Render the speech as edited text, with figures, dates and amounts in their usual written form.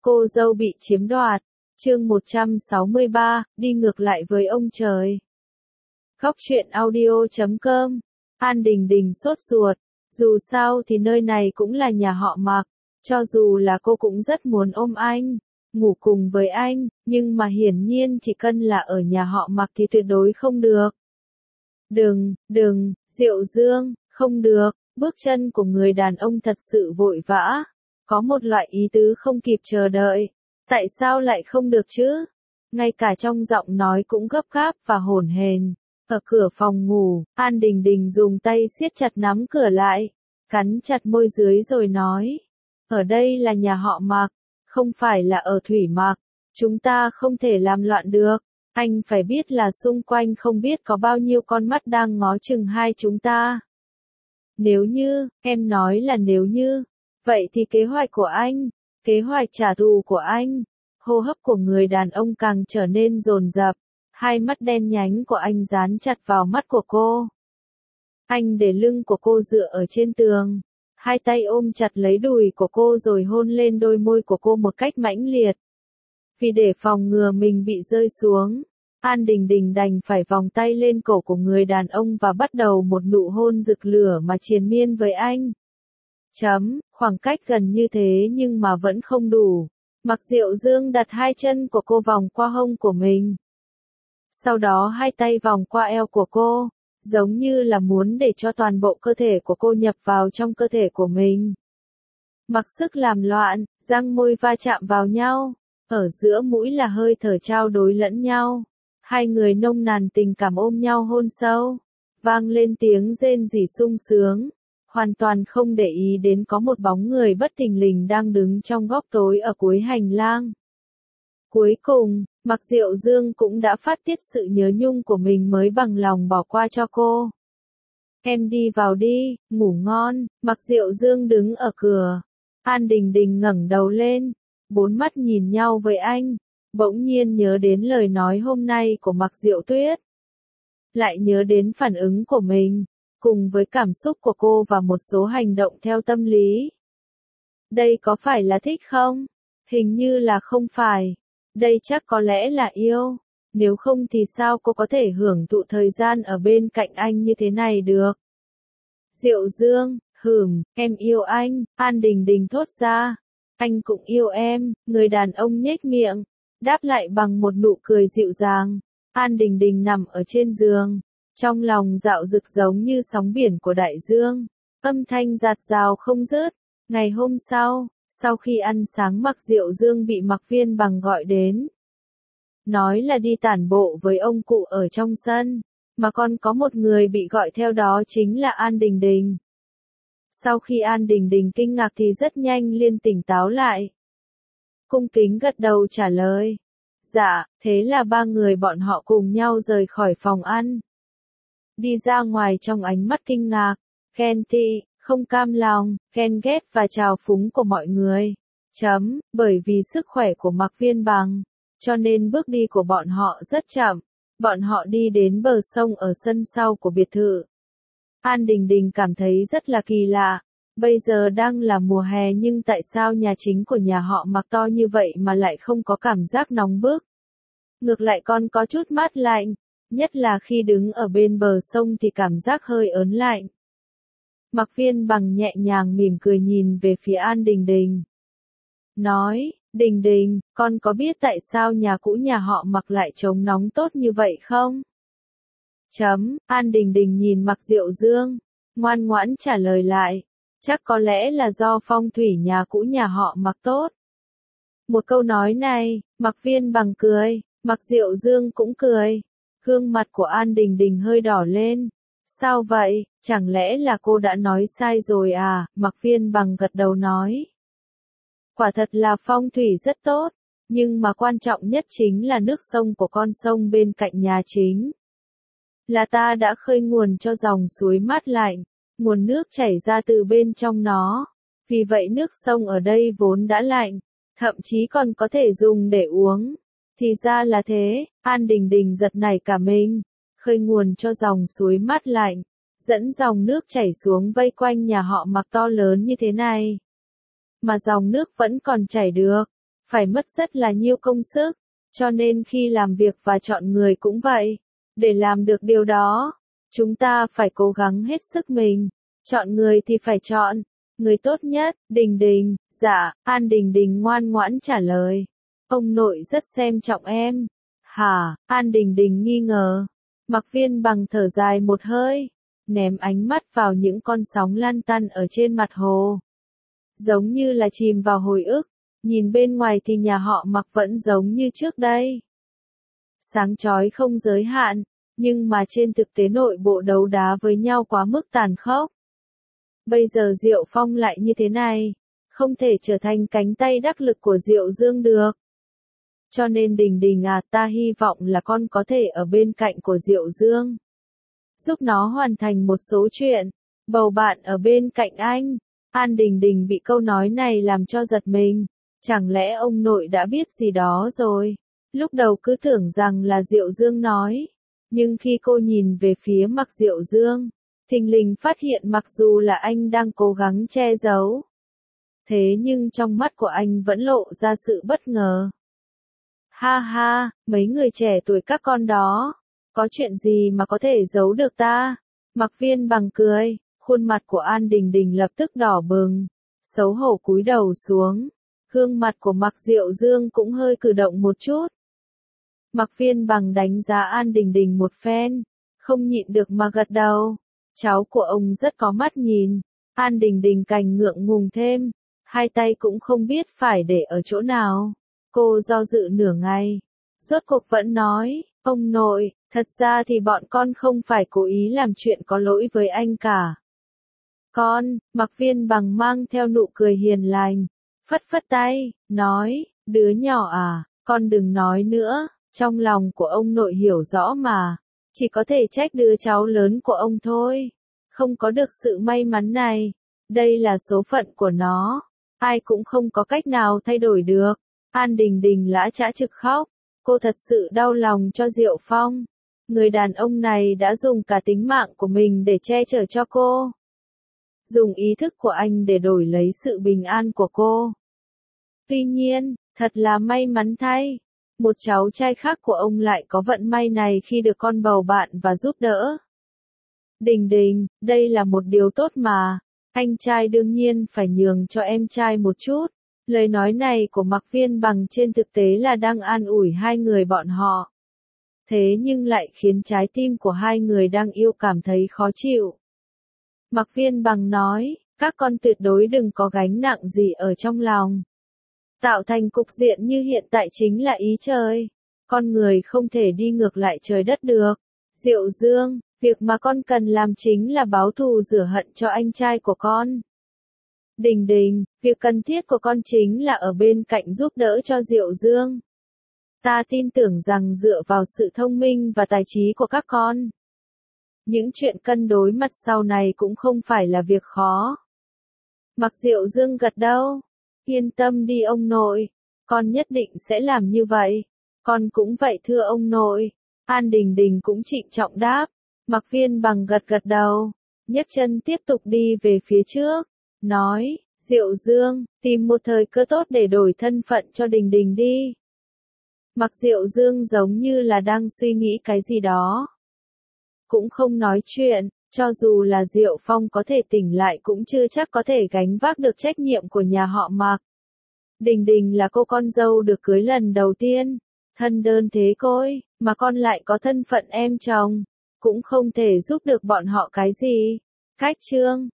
Cô dâu bị chiếm đoạt. Chương 163, đi ngược lại với ông trời. Góc truyện audio.com. An Đình Đình sốt ruột. Dù sao thì nơi này cũng là nhà họ Mạc. Cho dù là cô cũng rất muốn ôm anh, ngủ cùng với anh, nhưng mà hiển nhiên chỉ cần là ở nhà họ Mạc thì tuyệt đối không được. Đừng, Diệu Dương, không được. Bước chân của người đàn ông thật sự vội vã. Có một loại ý tứ không kịp chờ đợi. Tại sao lại không được chứ? Ngay cả trong giọng nói cũng gấp gáp và hổn hển. Ở cửa phòng ngủ, An Đình Đình dùng tay siết chặt nắm cửa lại, cắn chặt môi dưới rồi nói. Ở đây là nhà họ Mạc, không phải là ở Thủy Mạc. Chúng ta không thể làm loạn được. Anh phải biết là xung quanh không biết có bao nhiêu con mắt đang ngó chừng hai chúng ta. Nếu như, em nói là nếu như, vậy thì kế hoạch của anh, kế hoạch trả thù của anh. Hô hấp của người đàn ông càng trở nên dồn dập, hai mắt đen nhánh của anh dán chặt vào mắt của cô. Anh để lưng của cô dựa ở trên tường, hai tay ôm chặt lấy đùi của cô rồi hôn lên đôi môi của cô một cách mãnh liệt. Vì để phòng ngừa mình bị rơi xuống, An Đình Đình đành phải vòng tay lên cổ của người đàn ông và bắt đầu một nụ hôn rực lửa mà triền miên với anh. Khoảng cách gần như thế nhưng mà vẫn không đủ. Mạc Diệu Dương đặt hai chân của cô vòng qua hông của mình. Sau đó hai tay vòng qua eo của cô, giống như là muốn để cho toàn bộ cơ thể của cô nhập vào trong cơ thể của mình. Mặc sức làm loạn, răng môi va chạm vào nhau, ở giữa mũi là hơi thở trao đổi lẫn nhau. Hai người nồng nàn tình cảm ôm nhau hôn sâu, vang lên tiếng rên rỉ sung sướng, hoàn toàn không để ý đến có một bóng người bất thình lình đang đứng trong góc tối ở cuối hành lang. Cuối cùng, Mạc Diệu Dương cũng đã phát tiết sự nhớ nhung của mình mới bằng lòng bỏ qua cho cô. Em đi vào đi, ngủ ngon. Mạc Diệu Dương đứng ở cửa. An Đình Đình ngẩng đầu lên, bốn mắt nhìn nhau với anh, bỗng nhiên nhớ đến lời nói hôm nay của Mạc Diệu Tuyết. Lại nhớ đến phản ứng của mình, cùng với cảm xúc của cô và một số hành động theo tâm lý. Đây có phải là thích không? Hình như là không phải. Đây chắc có lẽ là yêu. Nếu không thì sao cô có thể hưởng thụ thời gian ở bên cạnh anh như thế này được? Diệu Dương, em yêu anh. An Đình Đình thốt ra. Anh cũng yêu em. Người đàn ông nhếch miệng, đáp lại bằng một nụ cười dịu dàng. An Đình Đình nằm ở trên giường, trong lòng dạo dực giống như sóng biển của đại dương, âm thanh dạt dào không dứt. Ngày hôm sau khi ăn sáng Mạc Diệu Dương bị Mạc Viên Bằng gọi đến. Nói là đi tản bộ với ông cụ ở trong sân, mà còn có một người bị gọi theo đó chính là An Đình Đình. Sau khi An Đình Đình kinh ngạc thì rất nhanh liền tỉnh táo lại. Cung kính gật đầu trả lời. Dạ, thế là ba người bọn họ cùng nhau rời khỏi phòng ăn. Đi ra ngoài trong ánh mắt kinh ngạc, ghen tị, không cam lòng, ghen ghét và trào phúng của mọi người. Bởi vì sức khỏe của Mạc Viên Bằng, cho nên bước đi của bọn họ rất chậm. Bọn họ đi đến bờ sông ở sân sau của biệt thự. An Đình Đình cảm thấy rất là kỳ lạ. Bây giờ đang là mùa hè nhưng tại sao nhà chính của nhà họ Mạc to như vậy mà lại không có cảm giác nóng bức? Ngược lại còn có chút mát lạnh, nhất là khi đứng ở bên bờ sông thì cảm giác hơi ớn lạnh. Mạc Viên Bằng nhẹ nhàng mỉm cười nhìn về phía An Đình Đình. Nói, Đình Đình, con có biết tại sao nhà cũ nhà họ Mạc lại chống nóng tốt như vậy không? An Đình Đình nhìn Mạc Diệu Dương, ngoan ngoãn trả lời lại. Chắc có lẽ là do phong thủy nhà cũ nhà họ Mạc tốt. Một câu nói này, Mạc Viên Bằng cười, Mạc Diệu Dương cũng cười. Gương mặt của An Đình Đình hơi đỏ lên. Sao vậy, chẳng lẽ là cô đã nói sai rồi à? Mạc Viên Bằng gật đầu nói. Quả thật là phong thủy rất tốt, nhưng mà quan trọng nhất chính là nước sông của con sông bên cạnh nhà chính. Là ta đã khơi nguồn cho dòng suối mát lạnh, nguồn nước chảy ra từ bên trong nó. Vì vậy nước sông ở đây vốn đã lạnh, thậm chí còn có thể dùng để uống. Thì ra là thế, An Đình Đình giật nảy cả mình, khơi nguồn cho dòng suối mát lạnh, dẫn dòng nước chảy xuống vây quanh nhà họ Mạc to lớn như thế này. Mà dòng nước vẫn còn chảy được, phải mất rất là nhiều công sức, cho nên khi làm việc và chọn người cũng vậy. Để làm được điều đó, chúng ta phải cố gắng hết sức mình. Chọn người thì phải chọn người tốt nhất. Đình Đình, dạ, An Đình Đình ngoan ngoãn trả lời. Ông nội rất xem trọng em. Hả? An Đình Đình nghi ngờ. Mạc Viên Bằng thở dài một hơi, ném ánh mắt vào những con sóng lan tăn ở trên mặt hồ. Giống như là chìm vào hồi ức, nhìn bên ngoài thì nhà họ Mạc vẫn giống như trước đây. Sáng chói không giới hạn, nhưng mà trên thực tế nội bộ đấu đá với nhau quá mức tàn khốc. Bây giờ Diệu Phong lại như thế này, không thể trở thành cánh tay đắc lực của Diệu Dương được. Cho nên Đình Đình à, ta hy vọng là con có thể ở bên cạnh của Diệu Dương, giúp nó hoàn thành một số chuyện, bầu bạn ở bên cạnh anh. An Đình Đình bị câu nói này làm cho giật mình, chẳng lẽ ông nội đã biết gì đó rồi? Lúc đầu cứ tưởng rằng là Diệu Dương nói, nhưng khi cô nhìn về phía Mạc Diệu Dương, thình lình phát hiện mặc dù là anh đang cố gắng che giấu, thế nhưng trong mắt của anh vẫn lộ ra sự bất ngờ. Ha ha, mấy người trẻ tuổi các con đó, có chuyện gì mà có thể giấu được ta? Mạc Viên Bằng cười, khuôn mặt của An Đình Đình lập tức đỏ bừng, xấu hổ cúi đầu xuống, gương mặt của Mạc Diệu Dương cũng hơi cử động một chút. Mạc Viên Bằng đánh giá An Đình Đình một phen, không nhịn được mà gật đầu. Cháu của ông rất có mắt nhìn. An Đình Đình cành ngượng ngùng thêm, hai tay cũng không biết phải để ở chỗ nào. Cô do dự nửa ngày, rốt cuộc vẫn nói, ông nội, thật ra thì bọn con không phải cố ý làm chuyện có lỗi với anh cả. Con, Mạc Viên Bằng mang theo nụ cười hiền lành, phất phất tay, nói, đứa nhỏ à, con đừng nói nữa, trong lòng của ông nội hiểu rõ mà, chỉ có thể trách đứa cháu lớn của ông thôi, không có được sự may mắn này, đây là số phận của nó, ai cũng không có cách nào thay đổi được. An Đình Đình lã chã trực khóc, cô thật sự đau lòng cho Diệu Phong, người đàn ông này đã dùng cả tính mạng của mình để che chở cho cô. Dùng ý thức của anh để đổi lấy sự bình an của cô. Tuy nhiên, thật là may mắn thay, một cháu trai khác của ông lại có vận may này khi được con bầu bạn và giúp đỡ. Đình Đình, đây là một điều tốt mà, anh trai đương nhiên phải nhường cho em trai một chút. Lời nói này của Mạc Viên Bằng trên thực tế là đang an ủi hai người bọn họ. Thế nhưng lại khiến trái tim của hai người đang yêu cảm thấy khó chịu. Mạc Viên Bằng nói, các con tuyệt đối đừng có gánh nặng gì ở trong lòng. Tạo thành cục diện như hiện tại chính là ý trời. Con người không thể đi ngược lại trời đất được. Diệu Dương, việc mà con cần làm chính là báo thù rửa hận cho anh trai của con. Đình Đình, việc cần thiết của con chính là ở bên cạnh giúp đỡ cho Diệu Dương. Ta tin tưởng rằng dựa vào sự thông minh và tài trí của các con, những chuyện cân đối mặt sau này cũng không phải là việc khó. Mạc Diệu Dương gật đầu. Yên tâm đi ông nội, con nhất định sẽ làm như vậy. Con cũng vậy thưa ông nội. An Đình Đình cũng trịnh trọng đáp. Mạc Viên Bằng gật gật đầu, nhấc chân tiếp tục đi về phía trước, nói, Diệu Dương, tìm một thời cơ tốt để đổi thân phận cho Đình Đình đi. Mạc Diệu Dương giống như là đang suy nghĩ cái gì đó. Cũng không nói chuyện, cho dù là Diệu Phong có thể tỉnh lại cũng chưa chắc có thể gánh vác được trách nhiệm của nhà họ Mạc. Đình Đình là cô con dâu được cưới lần đầu tiên, thân đơn thế côi, mà con lại có thân phận em chồng, cũng không thể giúp được bọn họ cái gì. Cách chương